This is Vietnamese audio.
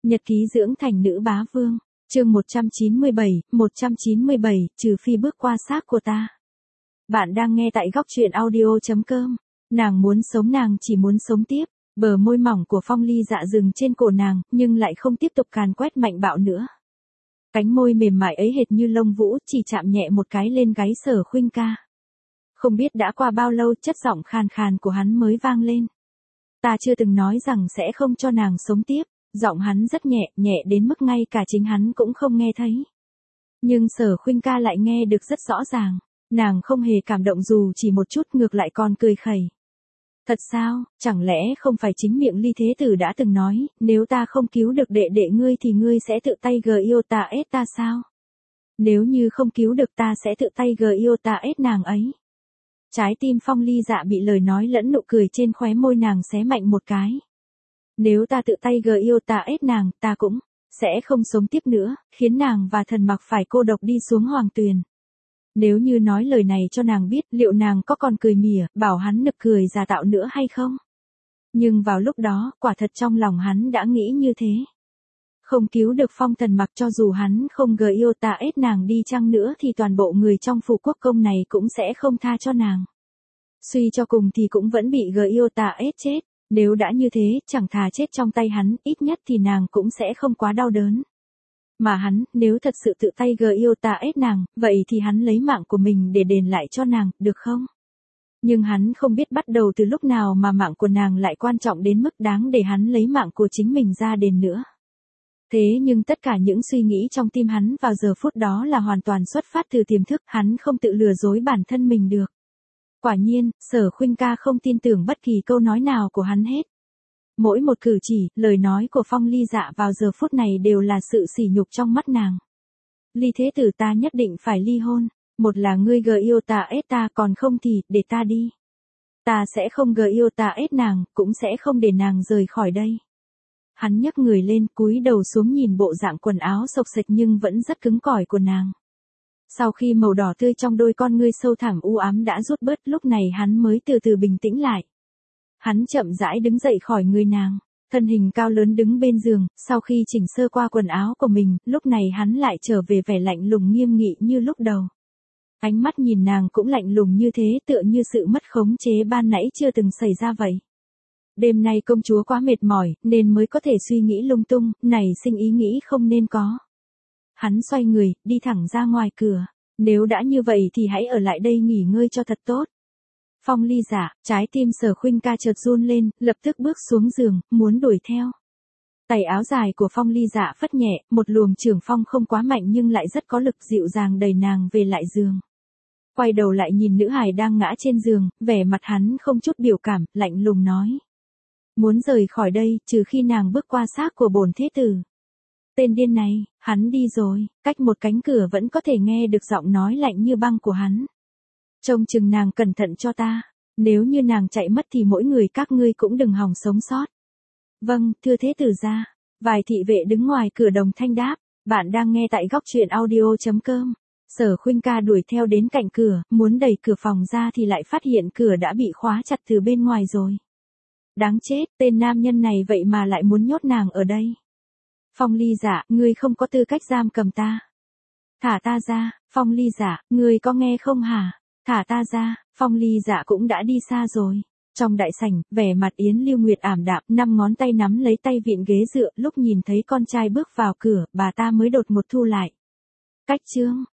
Nhật ký dưỡng thành nữ bá vương, chương 197, trừ phi bước qua xác của ta. Bạn đang nghe tại góc truyện audio.com. Nàng muốn sống, nàng chỉ muốn sống tiếp. Bờ môi mỏng của Phong Ly Dạ dừng trên cổ nàng, nhưng lại không tiếp tục càn quét mạnh bạo nữa. Cánh môi mềm mại ấy hệt như lông vũ, chỉ chạm nhẹ một cái lên gáy Sở Khuynh ca. Không biết đã qua bao lâu, chất giọng khàn khàn của hắn mới vang lên. Ta chưa từng nói rằng sẽ không cho nàng sống tiếp. Giọng hắn rất nhẹ, nhẹ đến mức ngay cả chính hắn cũng không nghe thấy. Nhưng Sở Khuynh ca lại nghe được rất rõ ràng. Nàng không hề cảm động dù chỉ một chút, ngược lại còn cười khẩy. Thật sao, chẳng lẽ không phải chính miệng Ly Thế Tử đã từng nói, nếu ta không cứu được đệ đệ ngươi thì ngươi sẽ tự tay yêu ta sao? Nếu như không cứu được ta sẽ tự tay yêu nàng ấy. Trái tim Phong Ly Dạ bị lời nói lẫn nụ cười trên khóe môi nàng xé mạnh một cái. Nếu ta tự tay yêu nàng, ta cũng sẽ không sống tiếp nữa, khiến nàng và Thần Mặc phải cô độc đi xuống hoàng tuyền. Nếu như nói lời này cho nàng biết, liệu nàng có còn cười mỉa, bảo hắn nực cười giả tạo nữa hay không? Nhưng vào lúc đó, quả thật trong lòng hắn đã nghĩ như thế. Không cứu được Phong Thần Mặc, cho dù hắn không yêu nàng đi chăng nữa thì toàn bộ người trong phủ quốc công này cũng sẽ không tha cho nàng. Suy cho cùng thì cũng vẫn bị yêu chết. Nếu đã như thế, chẳng thà chết trong tay hắn, ít nhất thì nàng cũng sẽ không quá đau đớn. Mà hắn, nếu thật sự tự tay yêu nàng, vậy thì hắn lấy mạng của mình để đền lại cho nàng, được không? Nhưng hắn không biết bắt đầu từ lúc nào mà mạng của nàng lại quan trọng đến mức đáng để hắn lấy mạng của chính mình ra đền nữa. Thế nhưng tất cả những suy nghĩ trong tim hắn vào giờ phút đó là hoàn toàn xuất phát từ tiềm thức, hắn không tự lừa dối bản thân mình được. Quả nhiên, Sở Khuynh ca không tin tưởng bất kỳ câu nói nào của hắn hết. Mỗi một cử chỉ, lời nói của Phong Ly Dạ vào giờ phút này đều là sự sỉ nhục trong mắt nàng. Ly Thế Tử, ta nhất định phải ly hôn. Một là ngươi yêu ta, còn không thì, để ta đi. Ta sẽ không yêu nàng, cũng sẽ không để nàng rời khỏi đây. Hắn nhấc người lên, cúi đầu xuống nhìn bộ dạng quần áo xộc xệch nhưng vẫn rất cứng cỏi của nàng. Sau khi màu đỏ tươi trong đôi con ngươi sâu thẳm u ám đã rút bớt, lúc này hắn mới từ từ bình tĩnh lại. Hắn chậm rãi đứng dậy khỏi người nàng, thân hình cao lớn đứng bên giường, sau khi chỉnh sơ qua quần áo của mình, lúc này hắn lại trở về vẻ lạnh lùng nghiêm nghị như lúc đầu. Ánh mắt nhìn nàng cũng lạnh lùng như thế, tựa như sự mất khống chế ban nãy chưa từng xảy ra vậy. Đêm nay công chúa quá mệt mỏi, nên mới có thể suy nghĩ lung tung, nảy sinh ý nghĩ không nên có. Hắn xoay người, đi thẳng ra ngoài cửa. Nếu đã như vậy thì hãy ở lại đây nghỉ ngơi cho thật tốt. Phong Ly Dạ, trái tim Sở Khuynh ca chợt run lên, lập tức bước xuống giường, muốn đuổi theo. Tay áo dài của Phong Ly Dạ phất nhẹ, một luồng trường phong không quá mạnh nhưng lại rất có lực dịu dàng đẩy nàng về lại giường. Quay đầu lại nhìn nữ hài đang ngã trên giường, vẻ mặt hắn không chút biểu cảm, lạnh lùng nói. Muốn rời khỏi đây, trừ khi nàng bước qua xác của bổn thế tử. Tên điên này, hắn đi rồi, cách một cánh cửa vẫn có thể nghe được giọng nói lạnh như băng của hắn. Trông chừng nàng cẩn thận cho ta, nếu như nàng chạy mất thì mỗi người các ngươi cũng đừng hòng sống sót. Vâng, thưa thế tử gia. Vài thị vệ đứng ngoài cửa đồng thanh đáp. Bạn đang nghe tại góc truyện audio.com. Sở Khuynh ca đuổi theo đến cạnh cửa, muốn đẩy cửa phòng ra thì lại phát hiện cửa đã bị khóa chặt từ bên ngoài rồi. Đáng chết, tên nam nhân này vậy mà lại muốn nhốt nàng ở đây. Phong Ly Dạ, ngươi không có tư cách giam cầm ta. Thả ta ra. Phong Ly Dạ, ngươi có nghe không hả? Thả ta ra. Phong Ly Dạ cũng đã đi xa rồi. Trong đại sảnh, vẻ mặt Yến Lưu Nguyệt ảm đạm, 5 ngón tay nắm lấy tay vịn ghế dựa, lúc nhìn thấy con trai bước vào cửa, bà ta mới đột ngột thu lại. Cách chương